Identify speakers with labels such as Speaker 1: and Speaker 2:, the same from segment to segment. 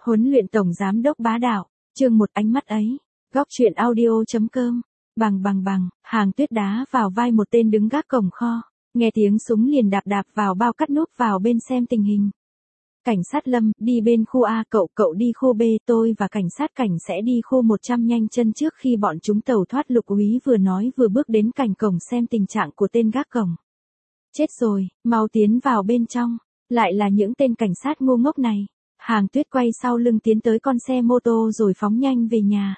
Speaker 1: Huấn luyện tổng giám đốc bá đạo, chương 1 ánh mắt ấy. Góc truyện audio.com. Bằng, Hàng Tuyết đá vào vai một tên đứng gác cổng kho, nghe tiếng súng liền đạp vào bao cắt núp vào bên xem tình hình. Cảnh sát Lâm, đi bên khu A, cậu đi khu B, tôi và cảnh sát cảnh sẽ đi khu 100 nhanh chân trước khi bọn chúng tẩu thoát. Lục úy vừa nói vừa bước đến cạnh cổng xem tình trạng của tên gác cổng. Chết rồi, mau tiến vào bên trong, lại là những tên cảnh sát ngu ngốc này. Hàng Tuyết quay sau lưng tiến tới con xe mô tô rồi phóng nhanh về nhà.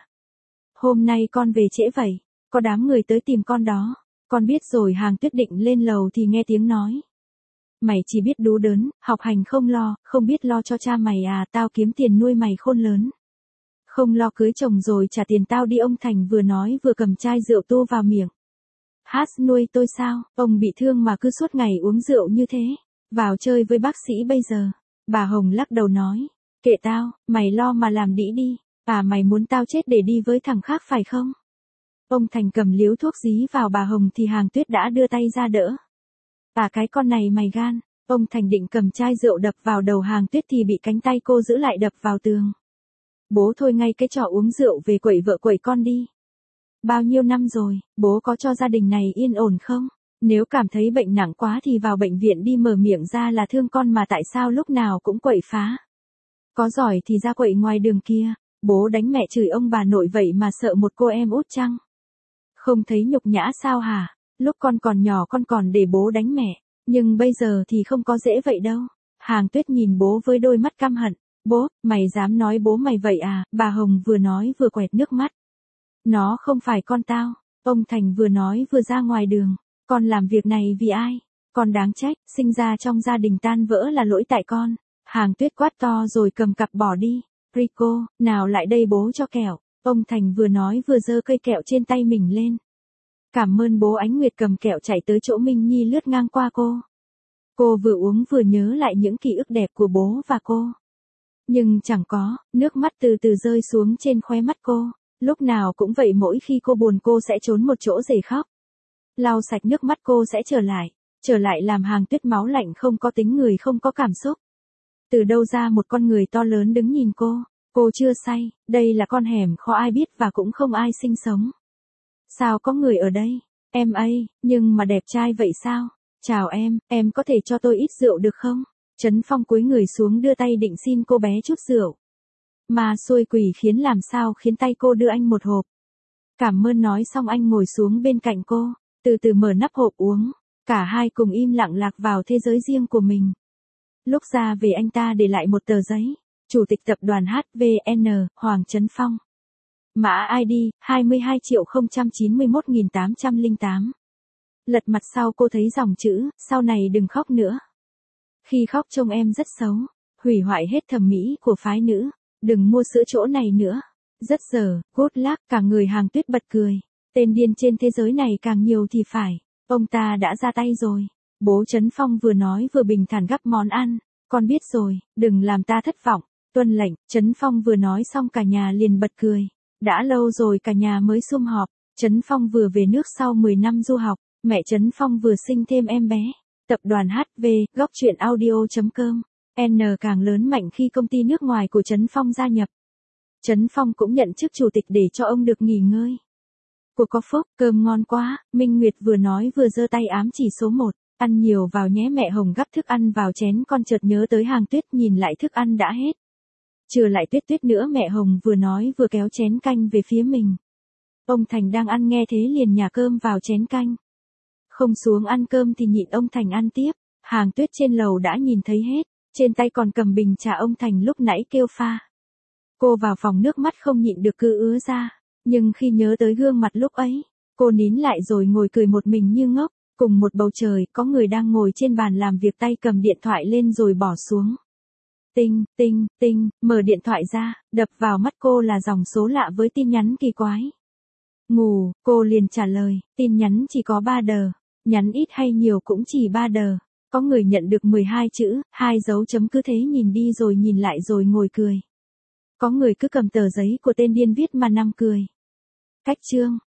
Speaker 1: Hôm nay con về trễ vậy, có đám người tới tìm con đó. Con biết rồi. Hàng Tuyết định lên lầu thì nghe tiếng nói. Mày chỉ biết đú đớn, học hành không lo, không biết lo cho cha mày à, tao kiếm tiền nuôi mày khôn lớn. Không lo cưới chồng rồi trả tiền tao đi. Ông Thành vừa nói vừa cầm chai rượu tu vào miệng. Hát nuôi tôi sao, ông bị thương mà cứ suốt ngày uống rượu như thế, vào chơi với bác sĩ bây giờ. Bà Hồng lắc đầu nói, kệ tao, mày lo mà làm đĩ đi, à mày muốn tao chết để đi với thằng khác phải không? Ông Thành cầm liếu thuốc dí vào bà Hồng thì Hàng Tuyết đã đưa tay ra đỡ. À cái con này mày gan. Ông Thành định cầm chai rượu đập vào đầu Hàng Tuyết thì bị cánh tay cô giữ lại đập vào tường. Bố thôi ngay cái trò uống rượu về quậy vợ quậy con đi. Bao nhiêu năm rồi, bố có cho gia đình này yên ổn không? Nếu cảm thấy bệnh nặng quá thì vào bệnh viện đi, mở miệng ra là thương con mà tại sao lúc nào cũng quậy phá. Có giỏi thì ra quậy ngoài đường kia, bố đánh mẹ chửi ông bà nội vậy mà sợ một cô em út chăng? Không thấy nhục nhã sao hả? Lúc con còn nhỏ con còn để bố đánh mẹ, nhưng bây giờ thì không có dễ vậy đâu. Hàng Tuyết nhìn bố với đôi mắt căm hận. Bố, mày dám nói bố mày vậy à? Bà Hồng vừa nói vừa quẹt nước mắt. Nó không phải con tao. Ông Thành vừa nói vừa ra ngoài đường. Con làm việc này vì ai? Con đáng trách, sinh ra trong gia đình tan vỡ là lỗi tại con. Hàng Tuyết quát to rồi cầm cặp bỏ đi. Rico, nào lại đây bố cho kẹo. Ông Thành vừa nói vừa giơ cây kẹo trên tay mình lên. Cảm ơn bố. Ánh Nguyệt cầm kẹo chạy tới chỗ Minh Nhi lướt ngang qua cô. Cô vừa uống vừa nhớ lại những ký ức đẹp của bố và cô. Nhưng chẳng có, nước mắt từ từ rơi xuống trên khóe mắt cô. Lúc nào cũng vậy, mỗi khi cô buồn cô sẽ trốn một chỗ để khóc. Lau sạch nước mắt cô sẽ trở lại làm Hàng Tuyết máu lạnh, không có tính người, không có cảm xúc. Từ đâu ra một con người to lớn đứng nhìn cô chưa say, đây là con hẻm khó ai biết và cũng không ai sinh sống. Sao có người ở đây? Em ấy, nhưng mà đẹp trai vậy sao? Chào em có thể cho tôi ít rượu được không? Trấn Phong cúi người xuống đưa tay định xin cô bé chút rượu. Mà xui quỷ làm sao khiến tay cô đưa anh một hộp. Cảm ơn nói xong anh ngồi xuống bên cạnh cô, từ từ mở nắp hộp uống. Cả hai cùng im lặng lạc vào thế giới riêng của mình. Lúc ra về anh ta để lại một tờ giấy. Chủ tịch tập đoàn HVN, Hoàng Trấn Phong. Mã ID, 22.091.808. Lật mặt sau cô thấy dòng chữ, sau này đừng khóc nữa. Khi khóc trông em rất xấu, hủy hoại hết thẩm mỹ của phái nữ, đừng mua sữa chỗ này nữa. Rất giờ, good luck. Cả người Hàng Tuyết bật cười. Tên điên trên thế giới này càng nhiều thì phải. Ông ta đã ra tay rồi. Bố Trấn Phong vừa nói vừa bình thản gắp món ăn. Con biết rồi, đừng làm ta thất vọng. Tuân lệnh. Trấn Phong vừa nói xong cả nhà liền bật cười. Đã lâu rồi cả nhà mới sum họp. Trấn Phong vừa về nước sau 10 năm du học. Mẹ Trấn Phong vừa sinh thêm em bé. Tập đoàn HV, góc truyện audio.com. N càng lớn mạnh khi công ty nước ngoài của Trấn Phong gia nhập. Trấn Phong cũng nhận chức chủ tịch để cho ông được nghỉ ngơi. Cô có phúc, cơm ngon quá. Minh Nguyệt vừa nói vừa giơ tay ám chỉ số 1. Ăn nhiều vào nhé. Mẹ Hồng gắp thức ăn vào chén, con chợt nhớ tới Hàng Tuyết, nhìn lại thức ăn đã hết. Trừ lại Tuyết nữa. Mẹ Hồng vừa nói vừa kéo chén canh về phía mình. Ông Thành đang ăn nghe thế liền nhả cơm vào chén canh. Không xuống ăn cơm thì nhịn ông Thành ăn tiếp. Hàng Tuyết trên lầu đã nhìn thấy hết. Trên tay còn cầm bình trà ông Thành lúc nãy kêu pha. Cô vào phòng nước mắt không nhịn được cứ ứa ra. Nhưng khi nhớ tới gương mặt lúc ấy, cô nín lại rồi ngồi cười một mình như ngốc. Cùng một bầu trời, có người đang ngồi trên bàn làm việc, tay cầm điện thoại lên rồi bỏ xuống. Tinh, mở điện thoại ra, đập vào mắt cô là dòng số lạ với tin nhắn kỳ quái. Ngủ, cô liền trả lời, tin nhắn chỉ có 3 đờ, nhắn ít hay nhiều cũng chỉ 3 đờ. Có người nhận được 12 chữ, 2 dấu chấm, cứ thế nhìn đi rồi nhìn lại rồi ngồi cười. Có người cứ cầm tờ giấy của tên điên viết mà nằm cười. Cách chương.